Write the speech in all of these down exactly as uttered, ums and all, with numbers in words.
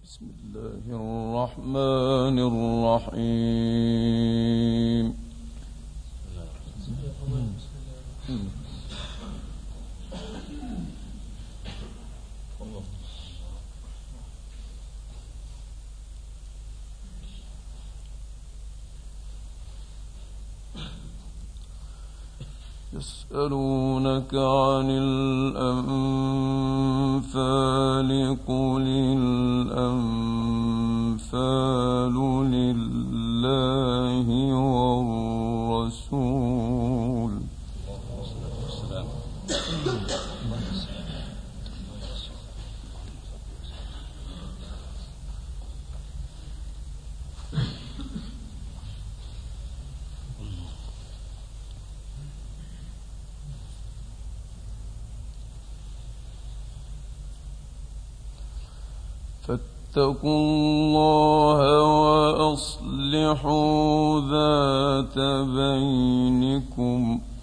بسم الله الرحمن الرحيم. يسألونك عن الأنفال قل الأنفال لله والرسول. فاتقوا الله وأصلحوا ذات بينكم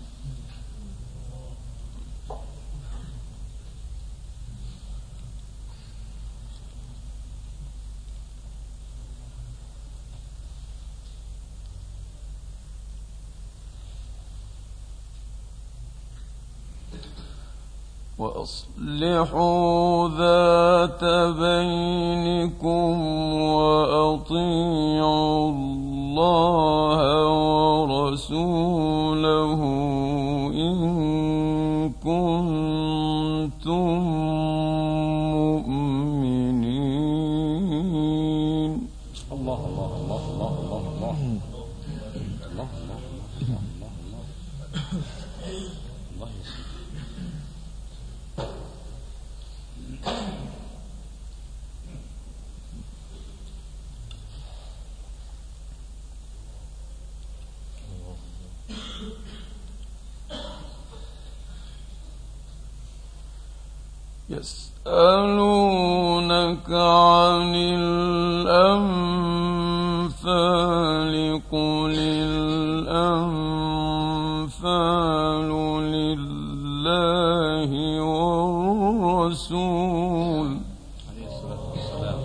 وأصلحوا ذات بينكم وأطيعوا الله ورسوله إن كنتم مؤمنين. الله الله الله الله الله الله الله يسألونك عن الأنفال قل الأنفال لله والرسول. عليه الصلاة والسلام.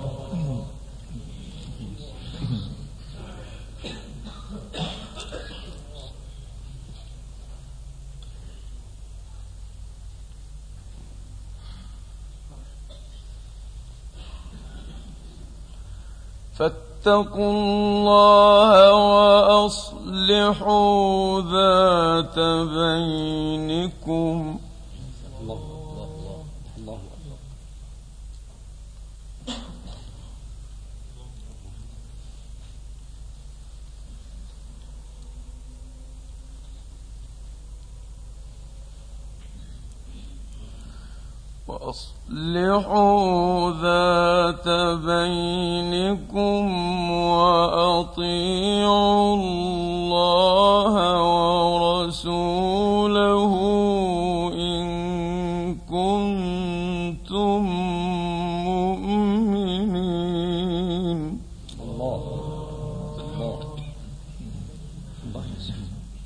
فاتقوا الله وأصلحوا ذات بينكم الله الله الله الله. وأصلحوا ذات بينكم وأطيعوا الله ورسوله إن كنتم مؤمنين. الله الله الله يسلمك.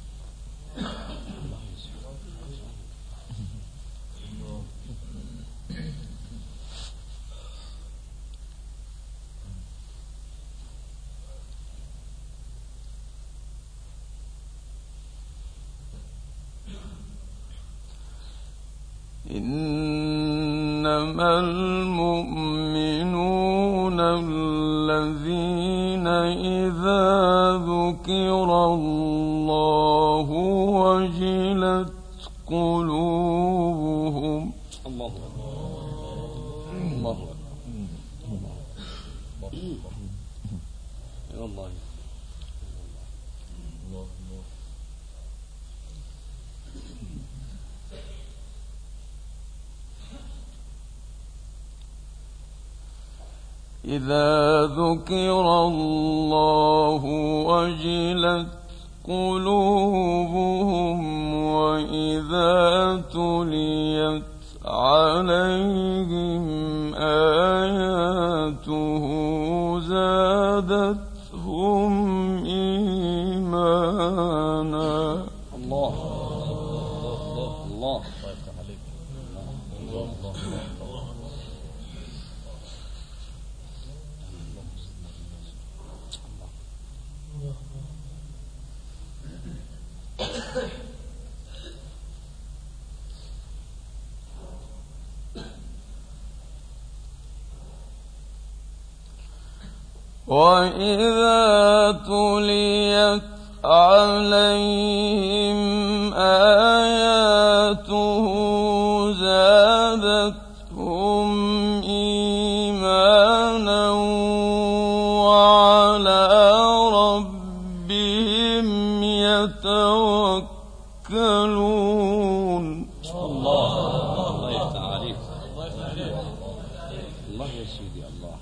إنما المؤمنون الذين إذا ذكر الله وجلت قلوبهم. الله الله الله. إذا ذكر الله وجلت قلوبهم وإذا تليت عليهم آياته زادتهم إيمانا. الله الله الله. الله الله الله. وإذا تليت عليهم آياته زادتهم إيمانا وعلى ربهم يتوكلون. الله الله يفتح عليك. الله يا سيدي الله.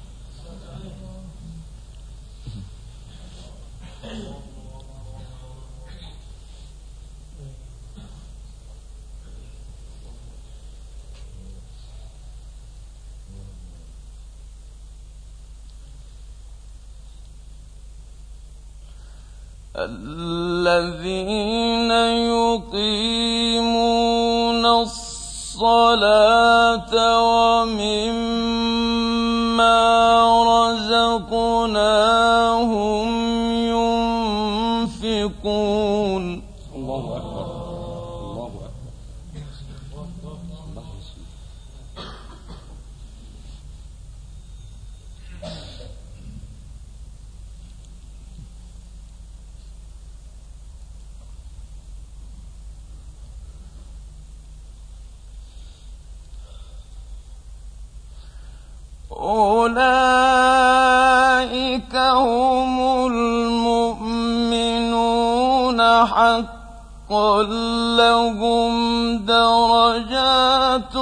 الذين يقيمون الصلاة ومما رزقناهم ينفقون. الله أكبر الله أكبر. الله يسير. أولئك هم المؤمنون حقا لهم درجات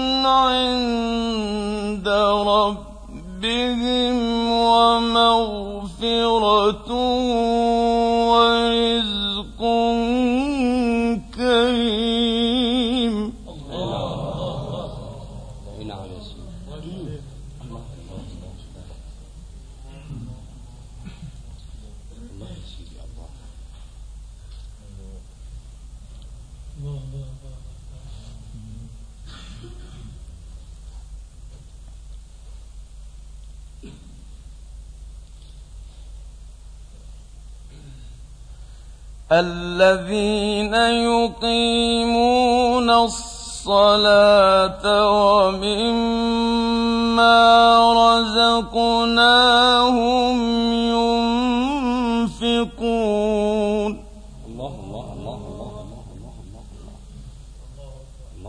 عند ربهم ومغفرة ورزق كريم. نعم يا سيدي. الله الله يا سيدي الله. الذين يقيمون الصلاة ومما رزقناهم ينفقون. الله الله الله الله الله الله الله الله.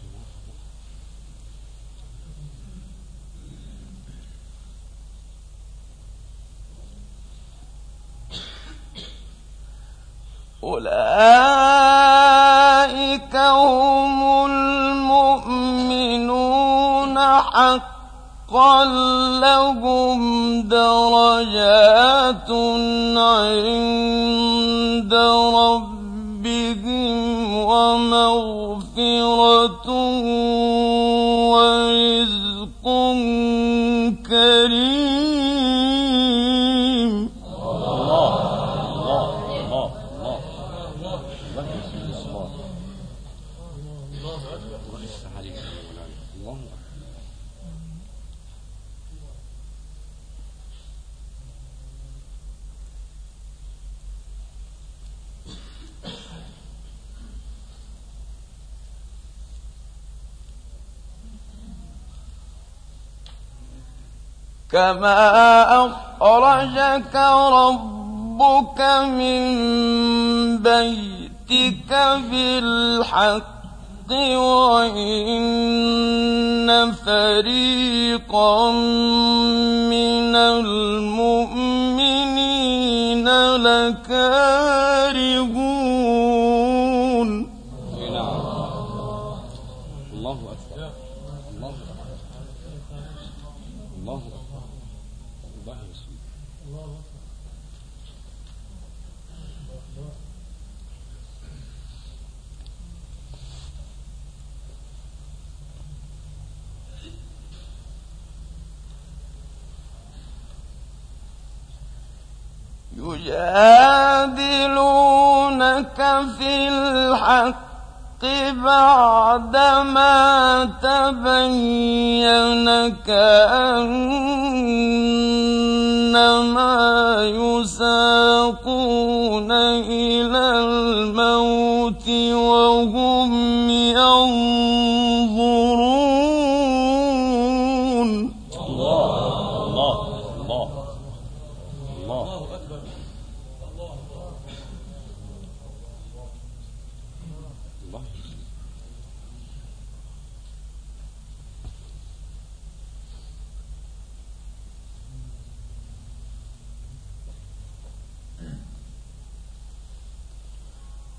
أولئك هم المؤمنون حقا لهم درجات عند ربهم ومغفرة ورزق كريم. الله الله الله الله. الله يا سيدي الله. الله يفتح عليك يا مولانا. الله أكبر. كما أخرجك ربك من بيتك بالحق وإن فريقا من المؤمنين لكارهون. نعم. الله أكبر الله أكبر الله أكبر. الله يا سيدي. يجادلونك في الحق بعدما تبين كأنما يساقون إلى الموت وهم ينظرون. الله الله الله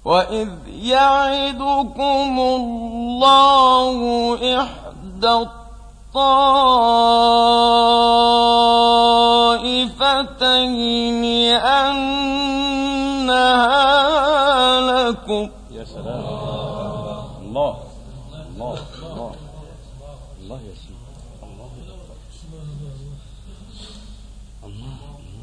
وإذ يعدكم الله إحدى الطائفتين أنها لكم. يا سلام. الله الله الله الله يا سيدي. الله الله.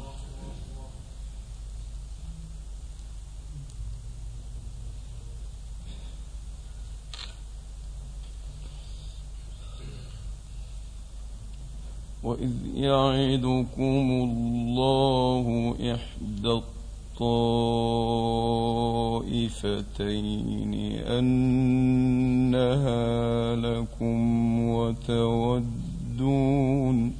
وإذ يعدكم الله إحدى الطائفتين أنها لكم وتودون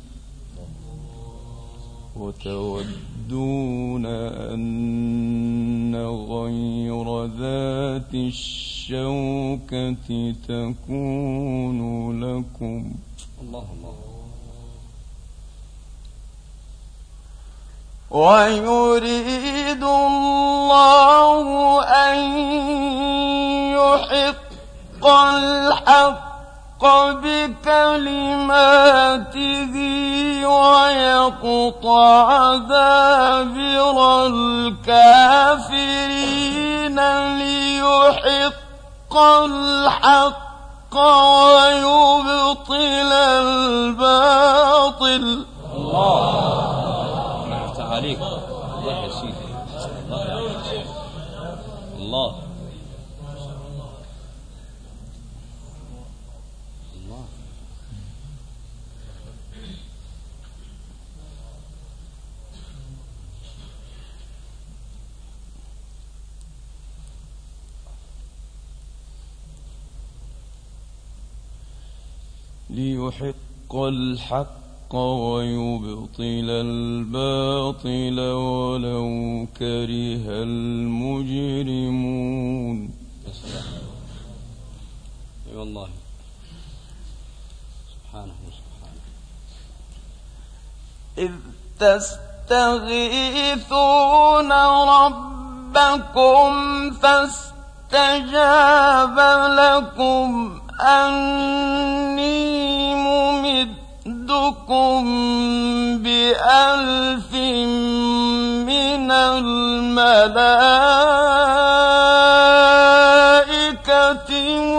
وتودون أن غير ذات الشوكة تكون لكم. الله الله. ويريد الله أن يحق الحق بكلماته ويقطع دابر الكافرين ليحق الحق ويبطل الباطل. الله عليك. الله يا سيدي. الله يا سيدي. الله الله. ليحق الحق ويبطل الباطل ولو كره المجرمون. يا سلام. اي والله. سبحانه وسبحانه. إذ تستغيثون ربكم فاستجاب لكم أني ممدكم بألف من الملائكة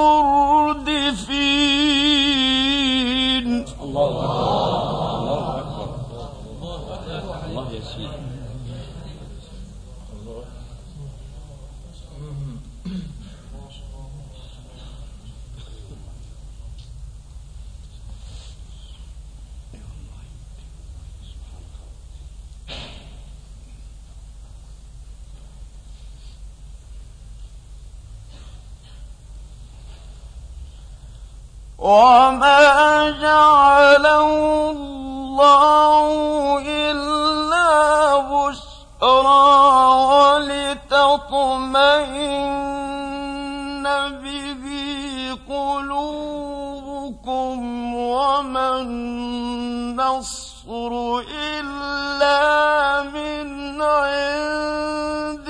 مردفين. الله أكبر. الله أكبر. الله يا سيدي. وما جعله الله إلا بشرى ولتطمئن به قلوبكم وما النصر إلا من عند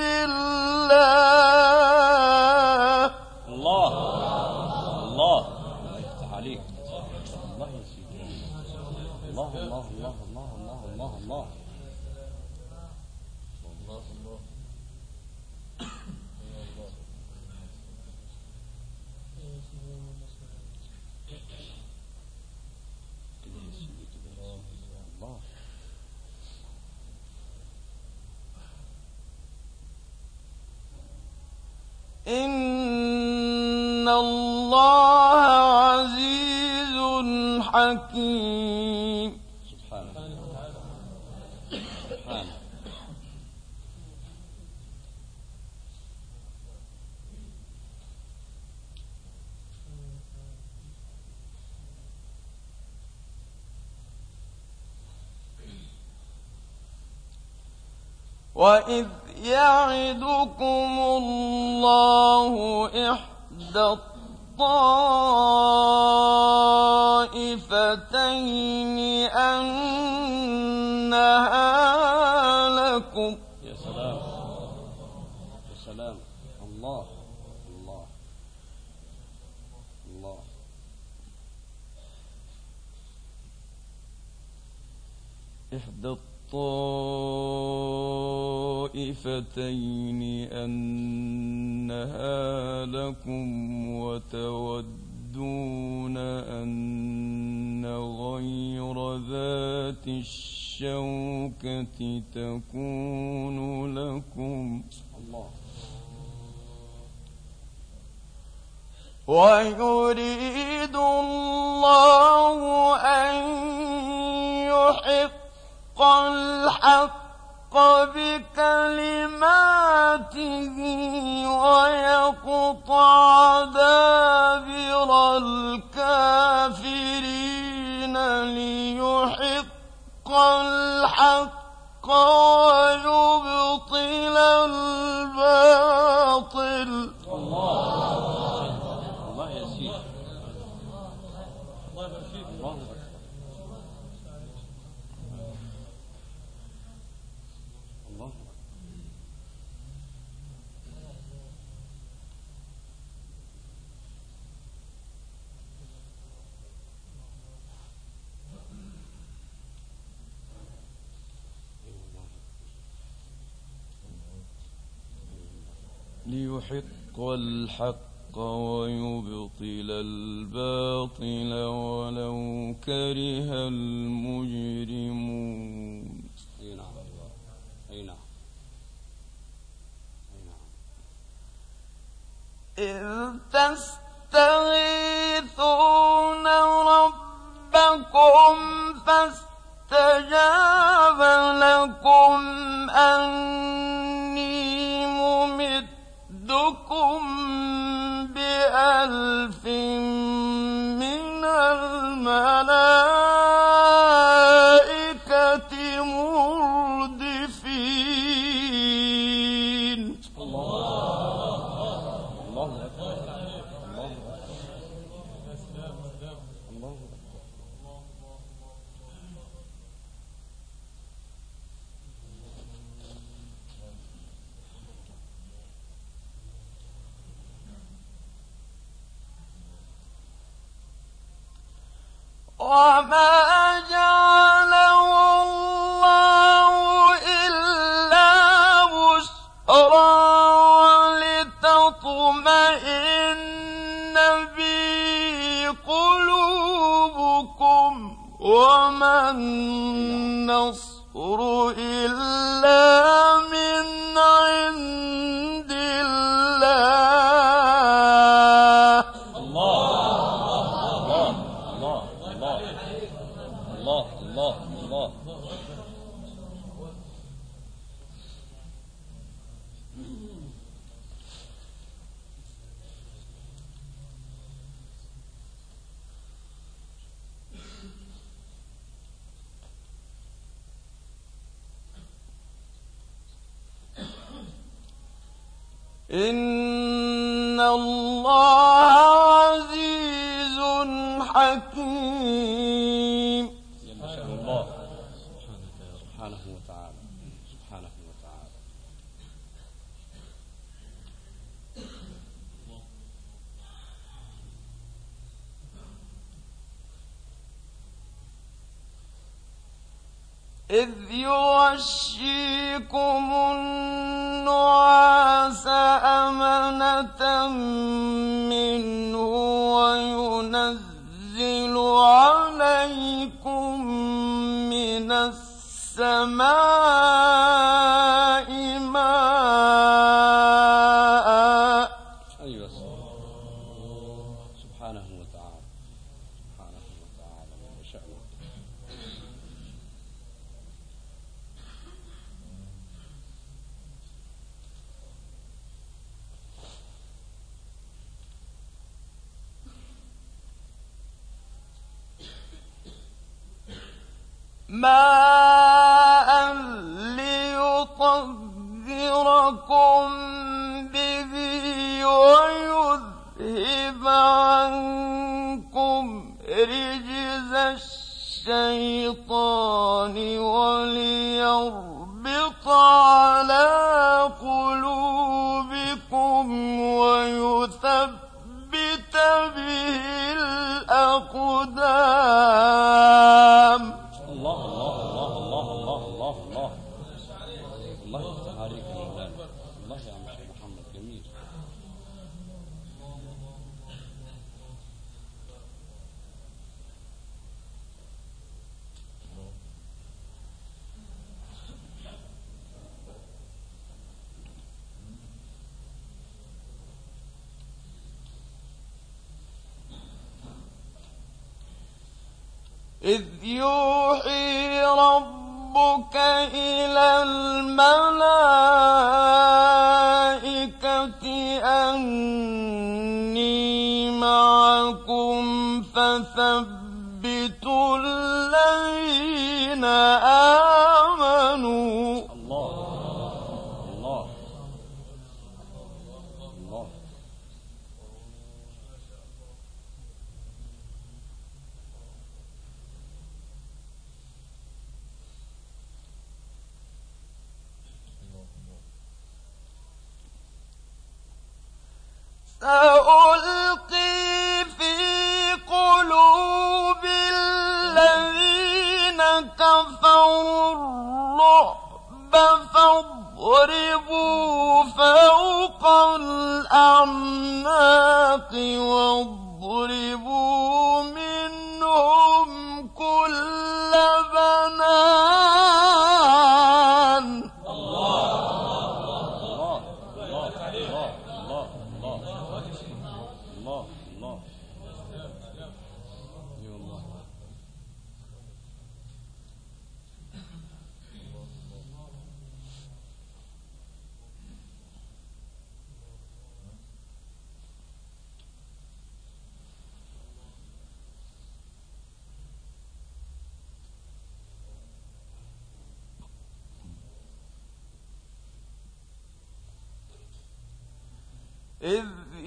الله. الله الله عليك. الله يا سيدي. الله الله الله الله الله الله الله. إن الله عزيز حكيم. سبحانه سبحانه. وإذ يعدكم الله إحدى الطائفتين أنها لكم. يا سلام. يا سلام. الله إحدى الطائفتين أنها لكم وتودون أن غير ذات الشوكة تكون لكم الله ويريد الله أن يحق الحق بكلماته ويقطع دابر الكافرين ليحق الحق ويبطل الباطل. الله الله يا سيدي الله يبارك الله الله ليحق الحق ويبطل الباطل ولو كره المجرمون. أي نعم أي نعم أي نعم. إذ تستغيثون ربكم فاستجاب لكم أني ممدكم بألف من الملائكة مردفين. الله الله أكبر الله الله وما جعله الله إلا بشرى ولتطمئن به قلوبكم وما النصر إلا من عند الله. الله الله الله إن الله عزيز حكيم. جل شأن الله سبحانه وتعالى سبحانه وتعالى. إذ يغشيكم النعاس أمنة منه وينزل عليكم من السماء ماء. أيوة سبحانه وتعالى سبحانه وتعالى وشأنه. ماء ليطهركم به ويذهب عنكم رجز الشيطان وليربط على قلوبكم ويثبت به الأقدام. الله الله الله الله الله يا عم شيخ محمد جميل. إذ يوحي ربك إلى الملائكة أني معكم فثبتوا الذين آمنوا. الله الله الله. سألقي في قلوب الذين كفروا الرعب فاضربوا فوق الأعناق واضربوا منهم كل بنان. إذ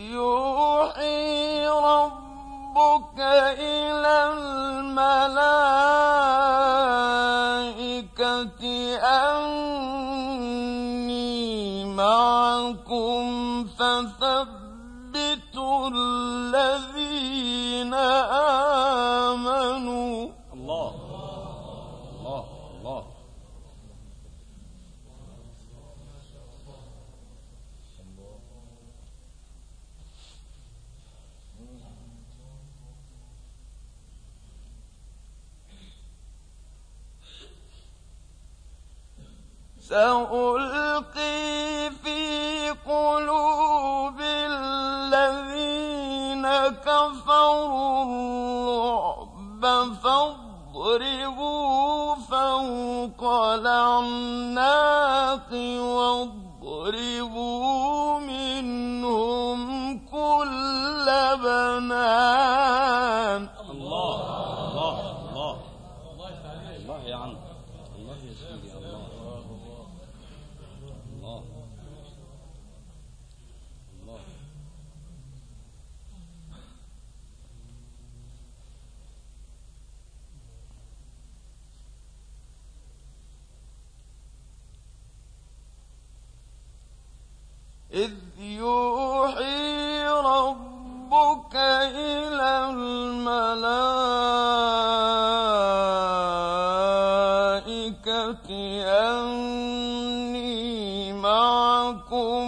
يوحي ربك إلى الملائكة أني معكم فثبتوا الذين آمنوا. الله الله الله. سألقي في قلوب الذين كفروا الرعب فاضربوا فوق الأعناق واضربوا منهم كل بنان. الله الله الله الله يا عم الله يا سيدي الله الله الله. إذ يوحي ربك إلى الملائكة أني معكم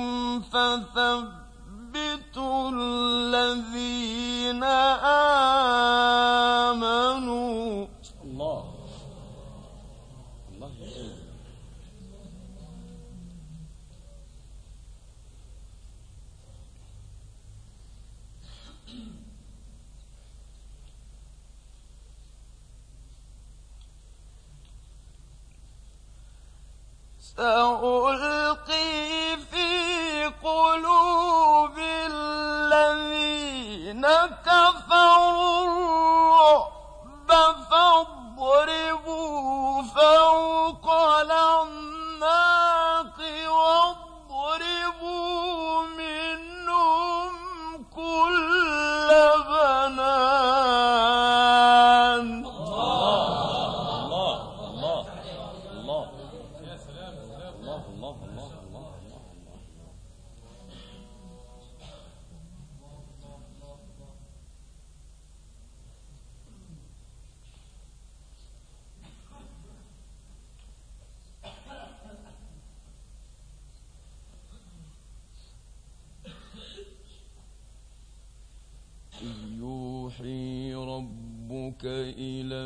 فثبتوا الذين آمنوا. الله الله يا سيدي. سألقي في قلوب الذين كفروا الرعب فاضربوا فوق الأعناق واضربوا منهم كل بنان. الله الله الله الله الله الله. يوحي ربك إلى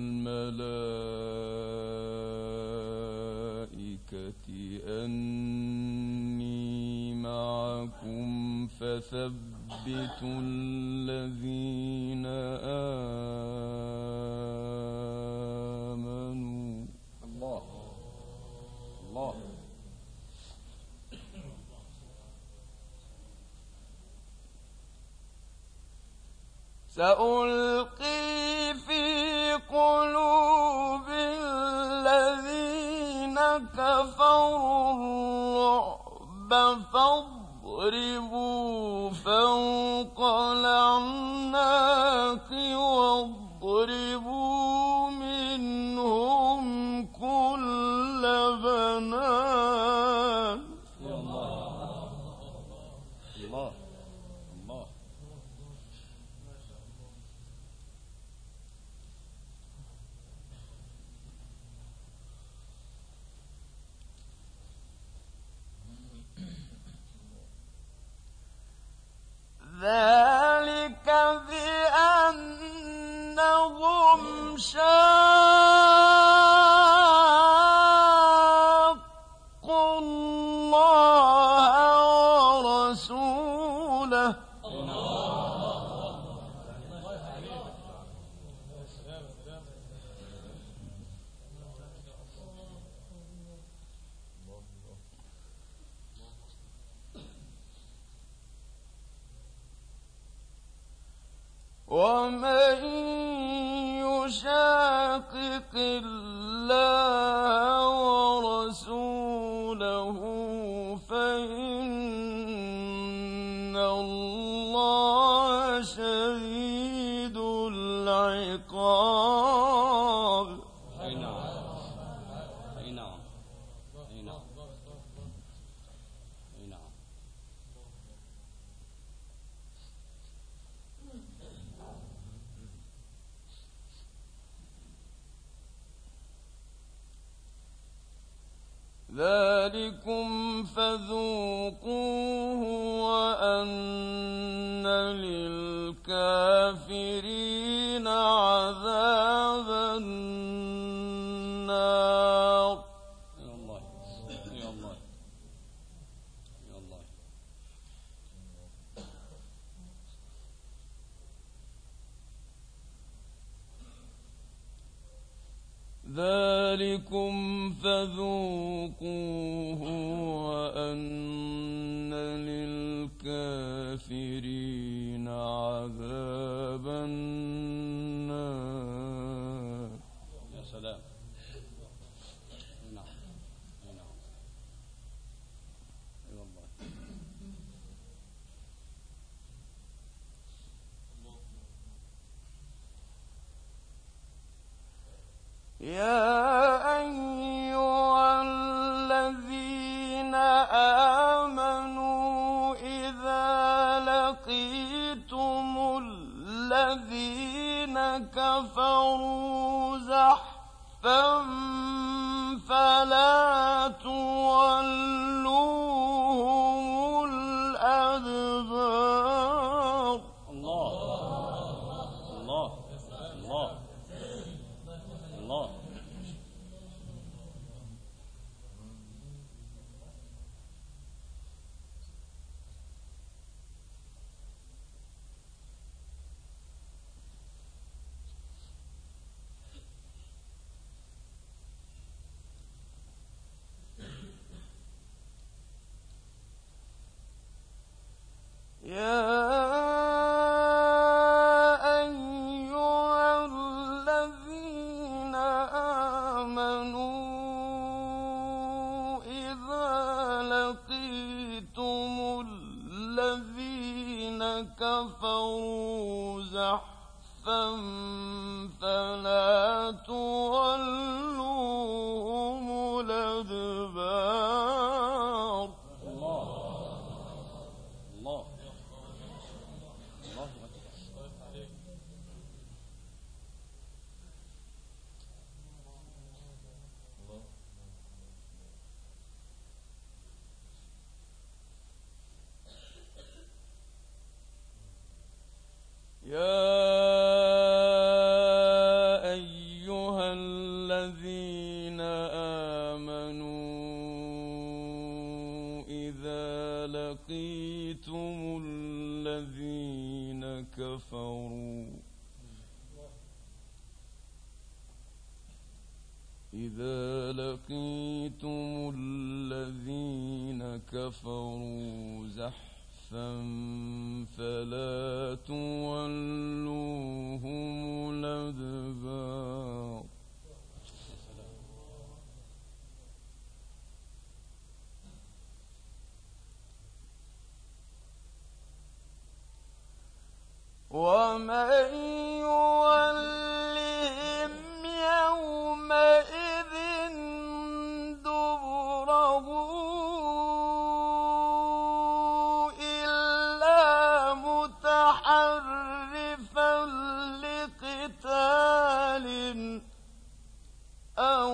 الملائكة أني معكم فثبتوا الذين آمنوا. الله الله. سألقي في قلوب الذين كفروا الرعب فاضربوا فوق الأعناق واضربوا منهم كل بنان. الله الله الله. ذلك بأنهم شاقوا الله ورسوله ومن يشاقق الله ورسوله فإن الله شديد العقاب. أي نعم أي نعم أي نعم أي نعم. ذلكم فذوقوه وأن للكافرين عذاب النار. يا الله يا الله يا الله. ذلكم فذوقوه وأن للكافرين عذاب النار. يا سلام. أي نعم أي نعم. أي والله. يا أيها الذين آمنوا إذا لقيتم الذين كفروا زحفا فلا تولوهم الأدبار. الله الله الله الله. يا أيها الذين آمنوا إذا لقيتم الذين كفروا زحفا فلا تولوهم الأدبار. الله الله الله أكبر. يا الذين آمنوا إذا لقيتم الذين كفروا إذا لقيتم الذين كفروا زحفا فلا تولوهم الأدبار ومن يولهم يومئذ دبره إلا متحرفا لقتال أو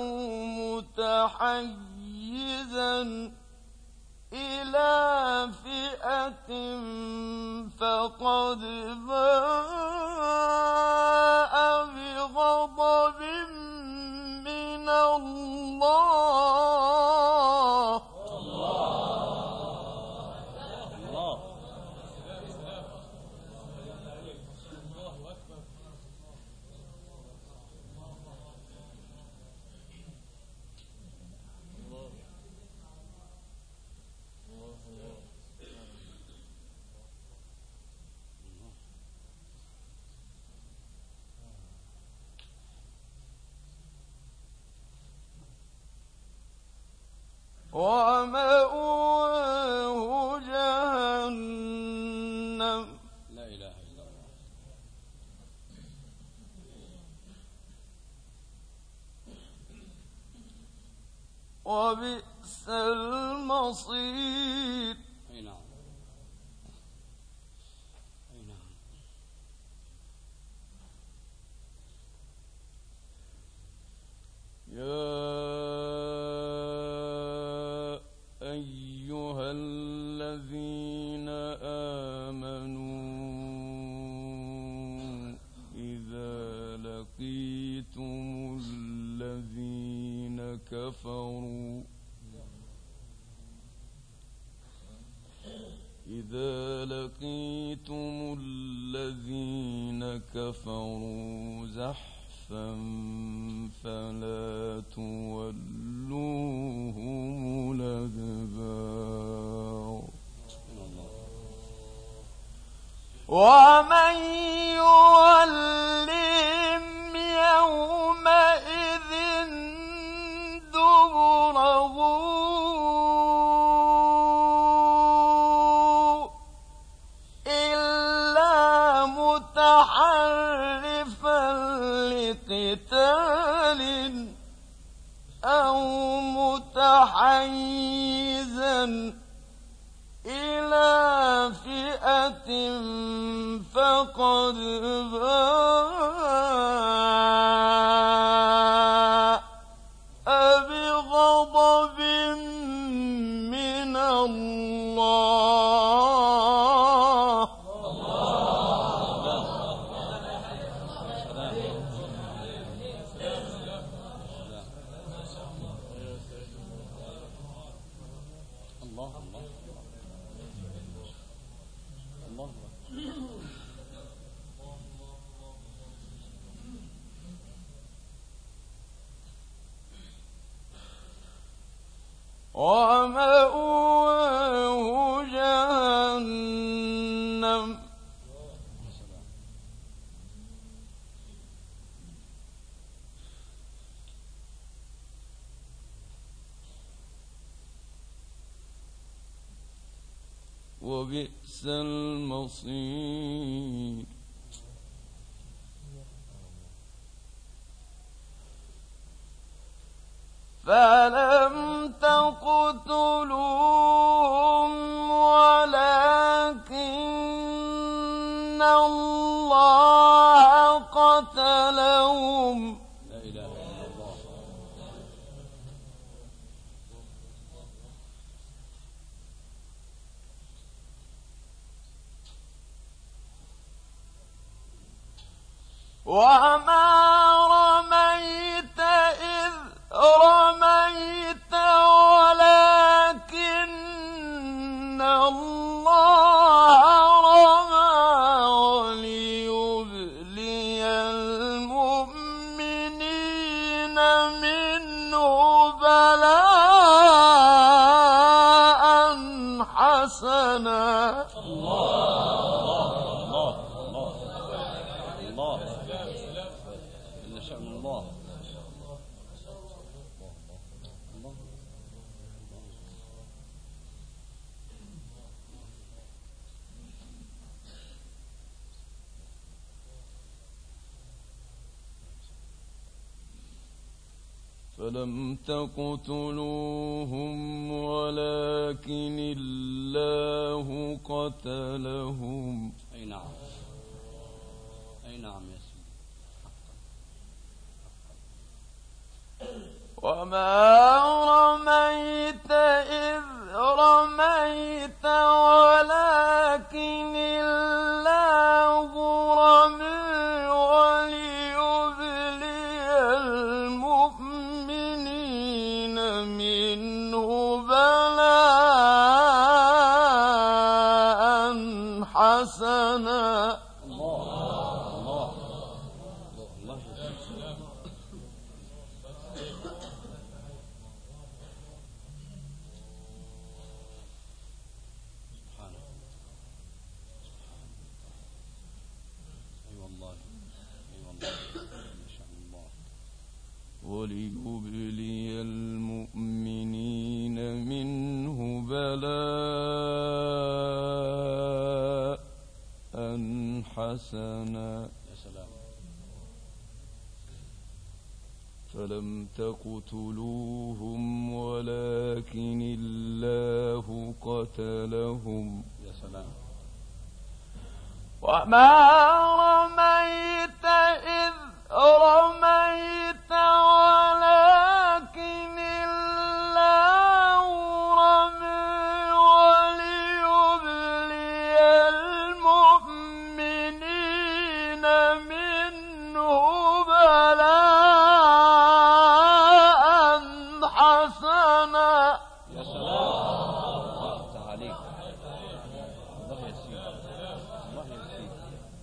متحيزا إلى فئة فقد باء بغضب من الله الله ومأواه جهنم لا إله إلا الله وبئس المصير أي نعم أي نعم يا أيها الذين آمنوا إذا لقيتم الذين كفروا إذا لقيتم الذين كفروا زحفا فلا تولوهم الأدبار ومن يولهم يومئذ دبره إلا متحرفا لقتال أو متحيزا إلى فئة فقد باء بغضب من الله الله الله الله ومأواه جهنم وبئس المصير فلم تقتلوهم ولكن الله قتلهم لا إله إلا الله وما رميت إذ منه بلاء حسنا. الله الله الله الله إن شأن الله. فلم تقتلوهم ولكن الله قتلهم. أي نعم أي نعم يا سيدي. وما رميت إذ رميت ولكن الله رمي وليبلي المؤمنين منه بلاء حسنا. وليبلي المؤمنين منه بلاء حسنا. يا سلام. فلم تقتلوهم ولكن الله قتلهم. يا سلام. وما رميت إذ رميت ولكن الله رمي وليبلي المؤمنين منه بلاء حسنا. يا سلام. الله عليك. الله يا سيدي. الله يا سيدي.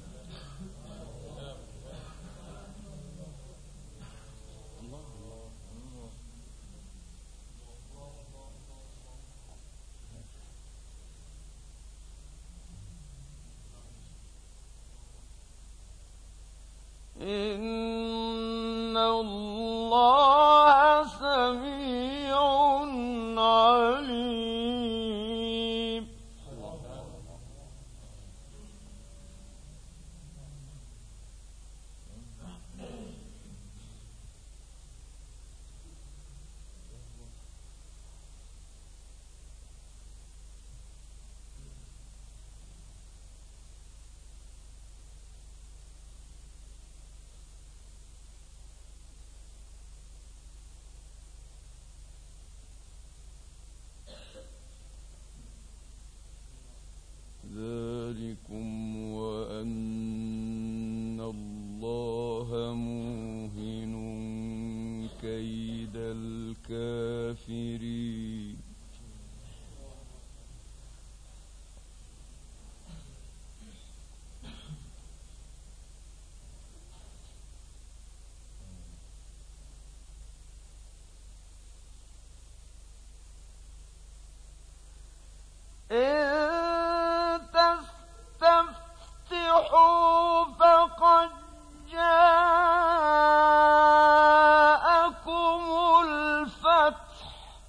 إن الله سميع عليم. ذلكم وأن الله موهن كيد الكافرين. فقد جاءكم الفتح.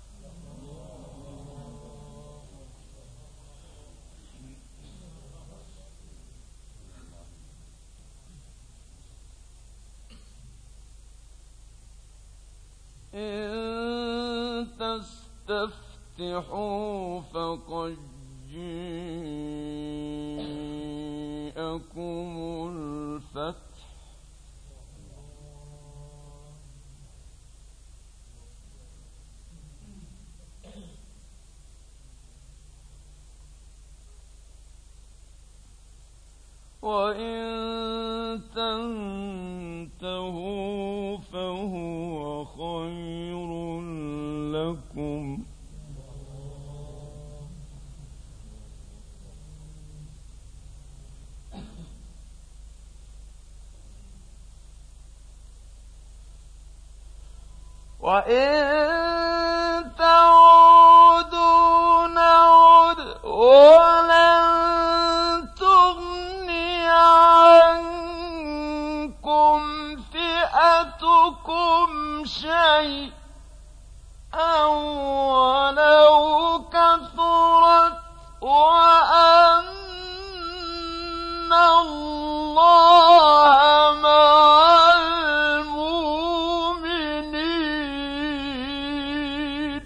إن تستفتحوا فقد جاءكم الفتح. وإن تنتهوا فهو خير لكم. وإن تعودوا نعد ولن تغني عنكم فئتكم شيئا ولو كثرت وأن الله مع المؤمنين.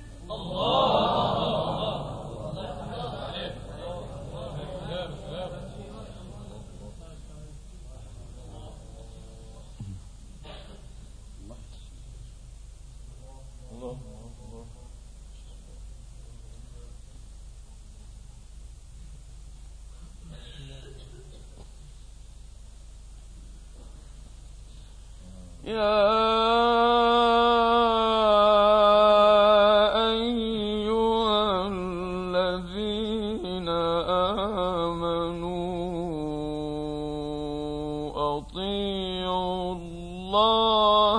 يا أيها الذين آمنوا أطيعوا الله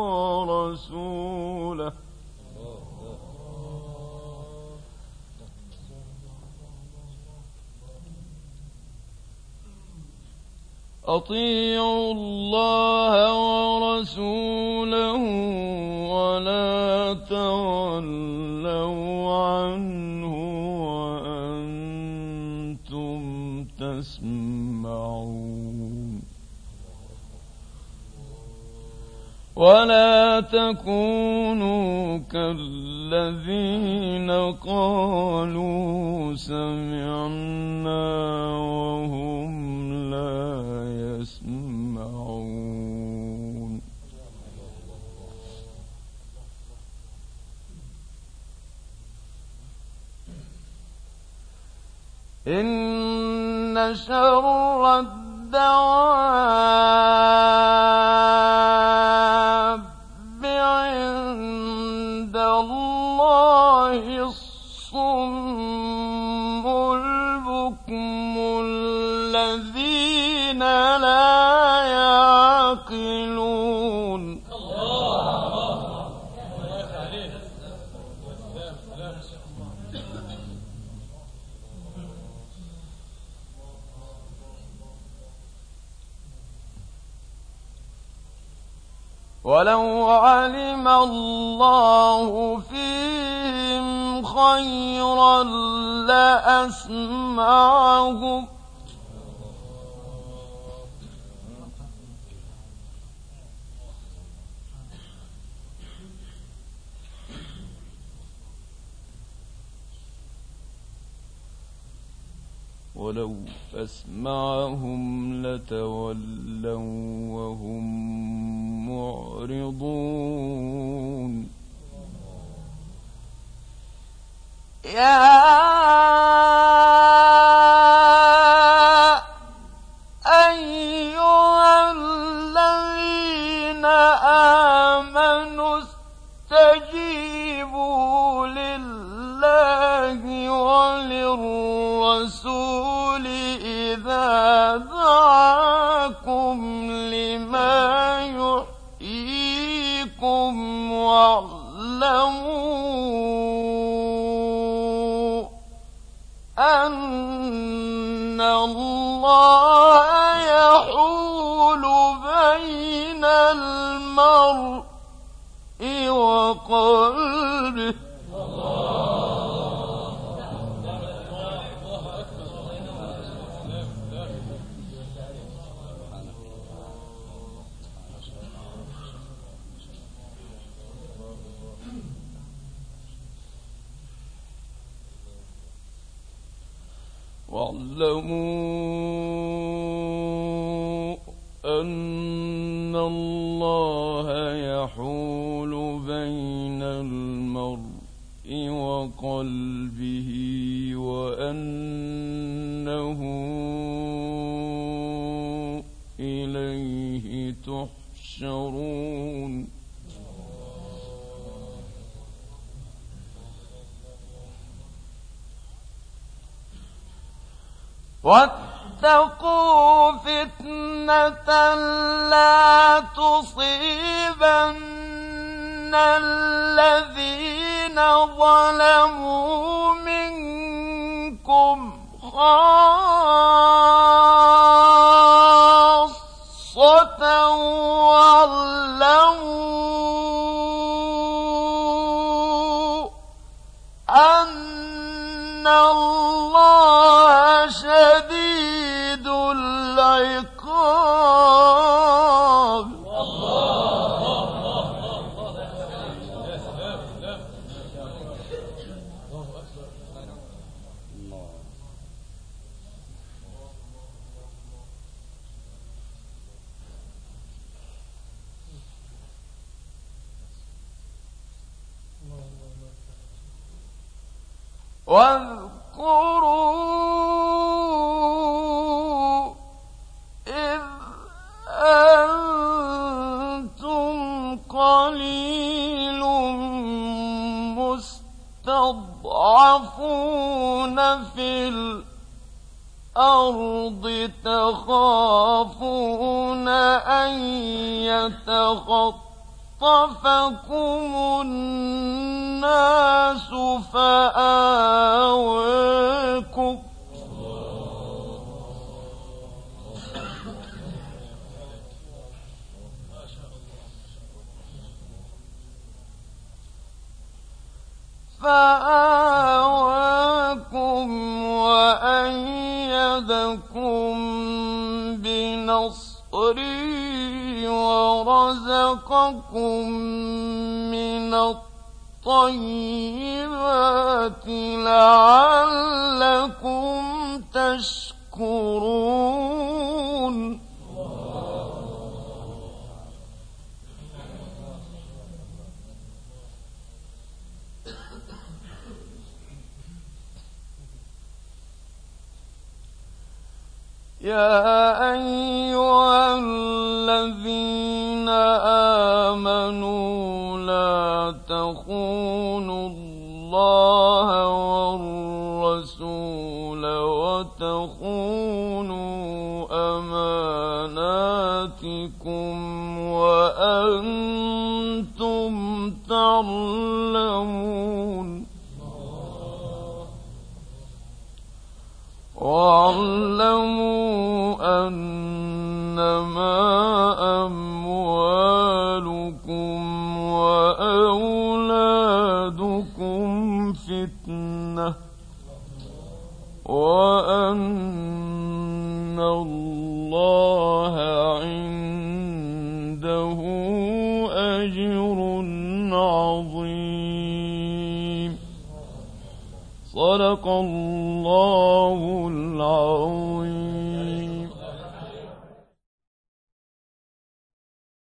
ورسوله أطيعوا الله ورسوله ولا تولوا عنه وأنتم تسمعون ولا تكونوا كالذين قالوا سمعنا وهم لا يسمعون إن شر الدواب عند الله الصم البكم الذين لا يعقلون ولو علم الله فيهم خيرا لأسمعهم ولو أسمعهم لتولوا وهم معرضون يا أيها الذين آمنوا استجيبوا لله وللرسول إذا دعاكم لما يحييكم واعلموا أن الله يحول بين المرء وقلبه واعلموا أن الله يحول بين المرء وقلبه وأنه إليه تحشرون واتقوا فتنة لا تصيبن إن الذين ظلموا منكم خاصة واعلموا أن الله شديد العقاب. واذكروا إذ أنتم قليل مستضعفون في الأرض تخافون أن يتخطفكم الناس فآواكم فآواكم وأيدكم بنصره ورزقكم من الطيبات لعلكم تشكرون. يا أيها الذين آمنوا لا تخونوا الله والرسول وتخونوا أماناتكم وأنتم تعلمون. واعلموا أنما أموالكم وأولادكم فتنة وأن الله عنده أجر عظيم. صدق الله العظيم.